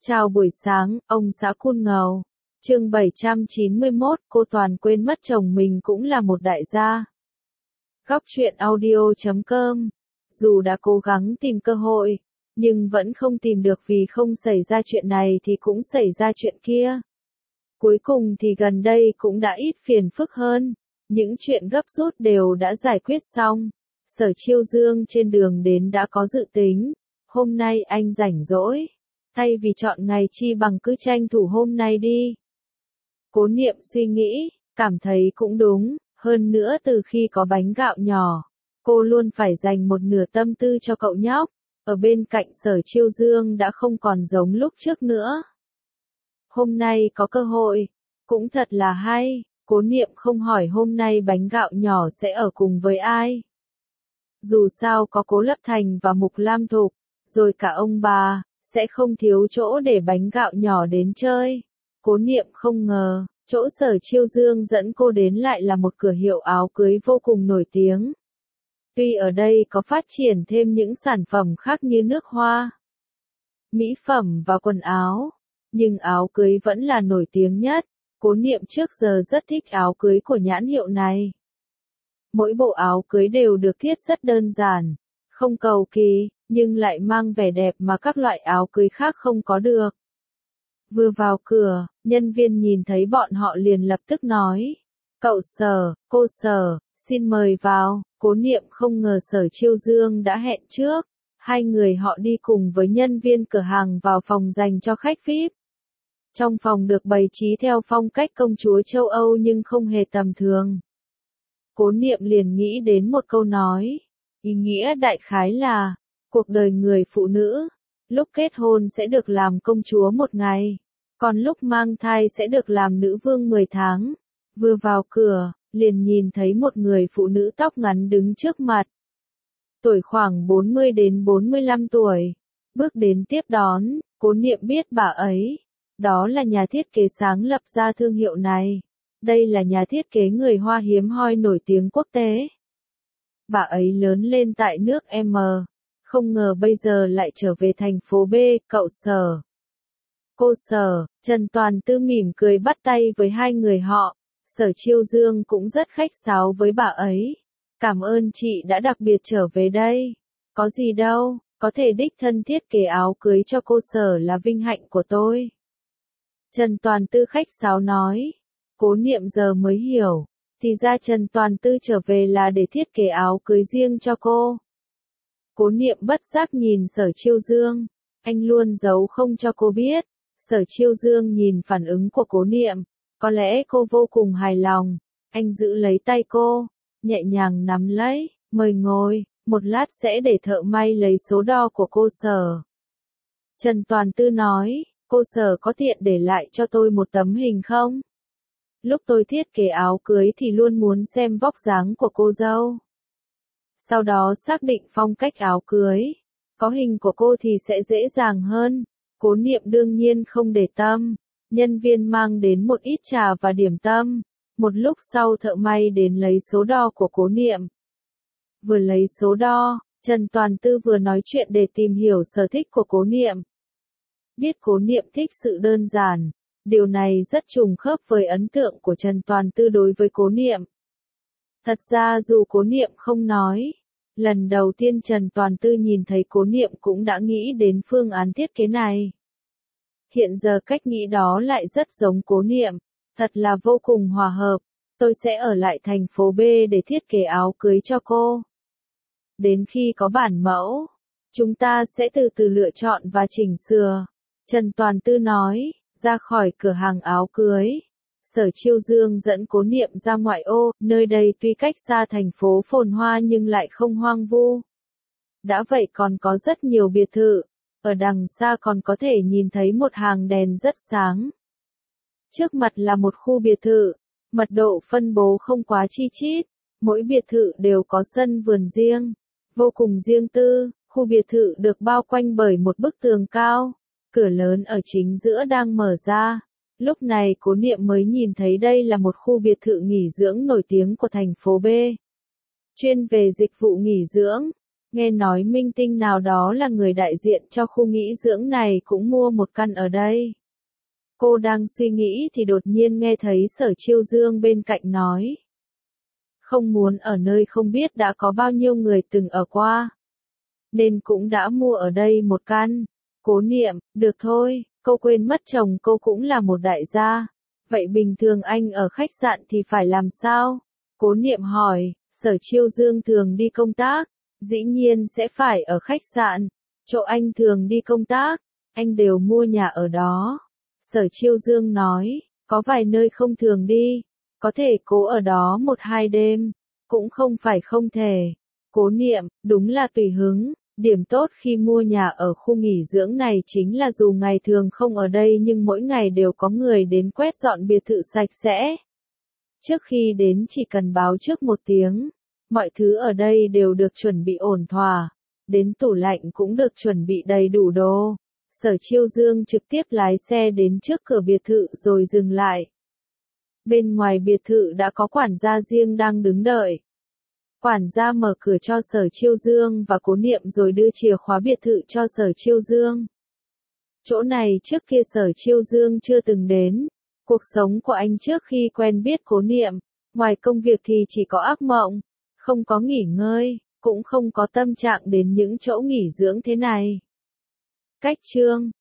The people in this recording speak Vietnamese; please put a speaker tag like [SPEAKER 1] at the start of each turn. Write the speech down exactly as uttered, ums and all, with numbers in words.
[SPEAKER 1] Chào buổi sáng, ông xã Cun Ngầu. Chương bảy trăm chín mươi mốt, cô toàn quên mất chồng mình cũng là một đại gia. Góc truyện audio chấm com. Dù đã cố gắng tìm cơ hội, nhưng vẫn không tìm được vì không xảy ra chuyện này thì cũng xảy ra chuyện kia. Cuối cùng thì gần đây cũng đã ít phiền phức hơn, những chuyện gấp rút đều đã giải quyết xong. Sở Chiêu Dương trên đường đến đã có dự tính, hôm nay anh rảnh rỗi. Thay vì chọn ngày chi bằng cứ tranh thủ hôm nay đi. Cố Niệm suy nghĩ, cảm thấy cũng đúng, hơn nữa từ khi có bánh gạo nhỏ, cô luôn phải dành một nửa tâm tư cho cậu nhóc, ở bên cạnh Sở Chiêu Dương đã không còn giống lúc trước nữa. Hôm nay có cơ hội, cũng thật là hay, Cố Niệm không hỏi hôm nay bánh gạo nhỏ sẽ ở cùng với ai. Dù sao có Cố Lập Thành và Mục Lam Thục, rồi cả ông bà, sẽ không thiếu chỗ để bánh gạo nhỏ đến chơi. Cố Niệm không ngờ, chỗ Sở Chiêu Dương dẫn cô đến lại là một cửa hiệu áo cưới vô cùng nổi tiếng. Tuy ở đây có phát triển thêm những sản phẩm khác như nước hoa, mỹ phẩm và quần áo, nhưng áo cưới vẫn là nổi tiếng nhất. Cố Niệm trước giờ rất thích áo cưới của nhãn hiệu này. Mỗi bộ áo cưới đều được thiết rất đơn giản, không cầu kỳ, nhưng lại mang vẻ đẹp mà các loại áo cưới khác không có được. Vừa vào cửa, nhân viên nhìn thấy bọn họ liền lập tức nói, cậu Sở, cô Sở, xin mời vào. Cố Niệm không ngờ Sở Chiêu Dương đã hẹn trước, hai người họ đi cùng với nhân viên cửa hàng vào phòng dành cho khách vi ai pi. Trong phòng được bày trí theo phong cách công chúa châu Âu nhưng không hề tầm thường. Cố Niệm liền nghĩ đến một câu nói, ý nghĩa đại khái là, cuộc đời người phụ nữ, lúc kết hôn sẽ được làm công chúa một ngày, còn lúc mang thai sẽ được làm nữ vương mười tháng. Vừa vào cửa, liền nhìn thấy một người phụ nữ tóc ngắn đứng trước mặt. Tuổi khoảng bốn mươi đến bốn mươi lăm tuổi. Bước đến tiếp đón, Cố Niệm biết bà ấy. Đó là nhà thiết kế sáng lập ra thương hiệu này. Đây là nhà thiết kế người Hoa hiếm hoi nổi tiếng quốc tế. Bà ấy lớn lên tại nước M. Không ngờ bây giờ lại trở về thành phố B, cậu Sở. Cô Sở, Trần Toàn Tư mỉm cười bắt tay với hai người họ. Sở Chiêu Dương cũng rất khách sáo với bà ấy. Cảm ơn chị đã đặc biệt trở về đây. Có gì đâu, có thể đích thân thiết kế áo cưới cho cô Sở là vinh hạnh của tôi. Trần Toàn Tư khách sáo nói. Cố Niệm giờ mới hiểu, thì ra Trần Toàn Tư trở về là để thiết kế áo cưới riêng cho cô. Cố Niệm bất giác nhìn Sở Chiêu Dương, anh luôn giấu không cho cô biết. Sở Chiêu Dương nhìn phản ứng của Cố Niệm, có lẽ cô vô cùng hài lòng, anh giữ lấy tay cô, nhẹ nhàng nắm lấy, mời ngồi, một lát sẽ để thợ may lấy số đo của cô Sở. Trần Toàn Tư nói, cô Sở có tiện để lại cho tôi một tấm hình không? Lúc tôi thiết kế áo cưới thì luôn muốn xem vóc dáng của cô dâu. Sau đó xác định phong cách áo cưới. Có hình của cô thì sẽ dễ dàng hơn. Cố Niệm đương nhiên không để tâm. Nhân viên mang đến một ít trà và điểm tâm. Một lúc sau thợ may đến lấy số đo của Cố Niệm. Vừa lấy số đo, Trần Toàn Tư vừa nói chuyện để tìm hiểu sở thích của Cố Niệm. Biết Cố Niệm thích sự đơn giản. Điều này rất trùng khớp với ấn tượng của Trần Toàn Tư đối với Cố Niệm. Thật ra dù Cố Niệm không nói, lần đầu tiên Trần Toàn Tư nhìn thấy Cố Niệm cũng đã nghĩ đến phương án thiết kế này. Hiện giờ cách nghĩ đó lại rất giống Cố Niệm, thật là vô cùng hòa hợp. Tôi sẽ ở lại thành phố B để thiết kế áo cưới cho cô. Đến khi có bản mẫu, chúng ta sẽ từ từ lựa chọn và chỉnh sửa. Trần Toàn Tư nói. Ra khỏi cửa hàng áo cưới, Sở Chiêu Dương dẫn Cố Niệm ra ngoại ô, nơi đây tuy cách xa thành phố phồn hoa nhưng lại không hoang vu. Đã vậy còn có rất nhiều biệt thự, ở đằng xa còn có thể nhìn thấy một hàng đèn rất sáng. Trước mặt là một khu biệt thự, mật độ phân bố không quá chi chít, mỗi biệt thự đều có sân vườn riêng, vô cùng riêng tư. Khu biệt thự được bao quanh bởi một bức tường cao. Cửa lớn ở chính giữa đang mở ra. Lúc này Cố Niệm mới nhìn thấy đây là một khu biệt thự nghỉ dưỡng nổi tiếng của thành phố B. Chuyên về dịch vụ nghỉ dưỡng. Nghe nói minh tinh nào đó là người đại diện cho khu nghỉ dưỡng này cũng mua một căn ở đây. Cô đang suy nghĩ thì đột nhiên nghe thấy Sở Chiêu Dương bên cạnh nói. Không muốn ở nơi không biết đã có bao nhiêu người từng ở qua. Nên cũng đã mua ở đây một căn. Cố Niệm, được thôi, cô quên mất chồng cô cũng là một đại gia. Vậy bình thường anh ở khách sạn thì phải làm sao? Cố Niệm hỏi, Sở Chiêu Dương thường đi công tác. Dĩ nhiên sẽ phải ở khách sạn. Chỗ anh thường đi công tác, anh đều mua nhà ở đó. Sở Chiêu Dương nói, có vài nơi không thường đi. Có thể cố ở đó một hai đêm. Cũng không phải không thể. Cố Niệm, đúng là tùy hứng. Điểm tốt khi mua nhà ở khu nghỉ dưỡng này chính là dù ngày thường không ở đây nhưng mỗi ngày đều có người đến quét dọn biệt thự sạch sẽ. Trước khi đến chỉ cần báo trước một tiếng. Mọi thứ ở đây đều được chuẩn bị ổn thỏa. Đến tủ lạnh cũng được chuẩn bị đầy đủ đồ. Sở Chiêu Dương trực tiếp lái xe đến trước cửa biệt thự rồi dừng lại. Bên ngoài biệt thự đã có quản gia riêng đang đứng đợi. Quản gia mở cửa cho Sở Chiêu Dương và Cố Niệm rồi đưa chìa khóa biệt thự cho Sở Chiêu Dương. Chỗ này trước kia Sở Chiêu Dương chưa từng đến. Cuộc sống của anh trước khi quen biết Cố Niệm, ngoài công việc thì chỉ có ác mộng, không có nghỉ ngơi, cũng không có tâm trạng đến những chỗ nghỉ dưỡng thế này. Cách chương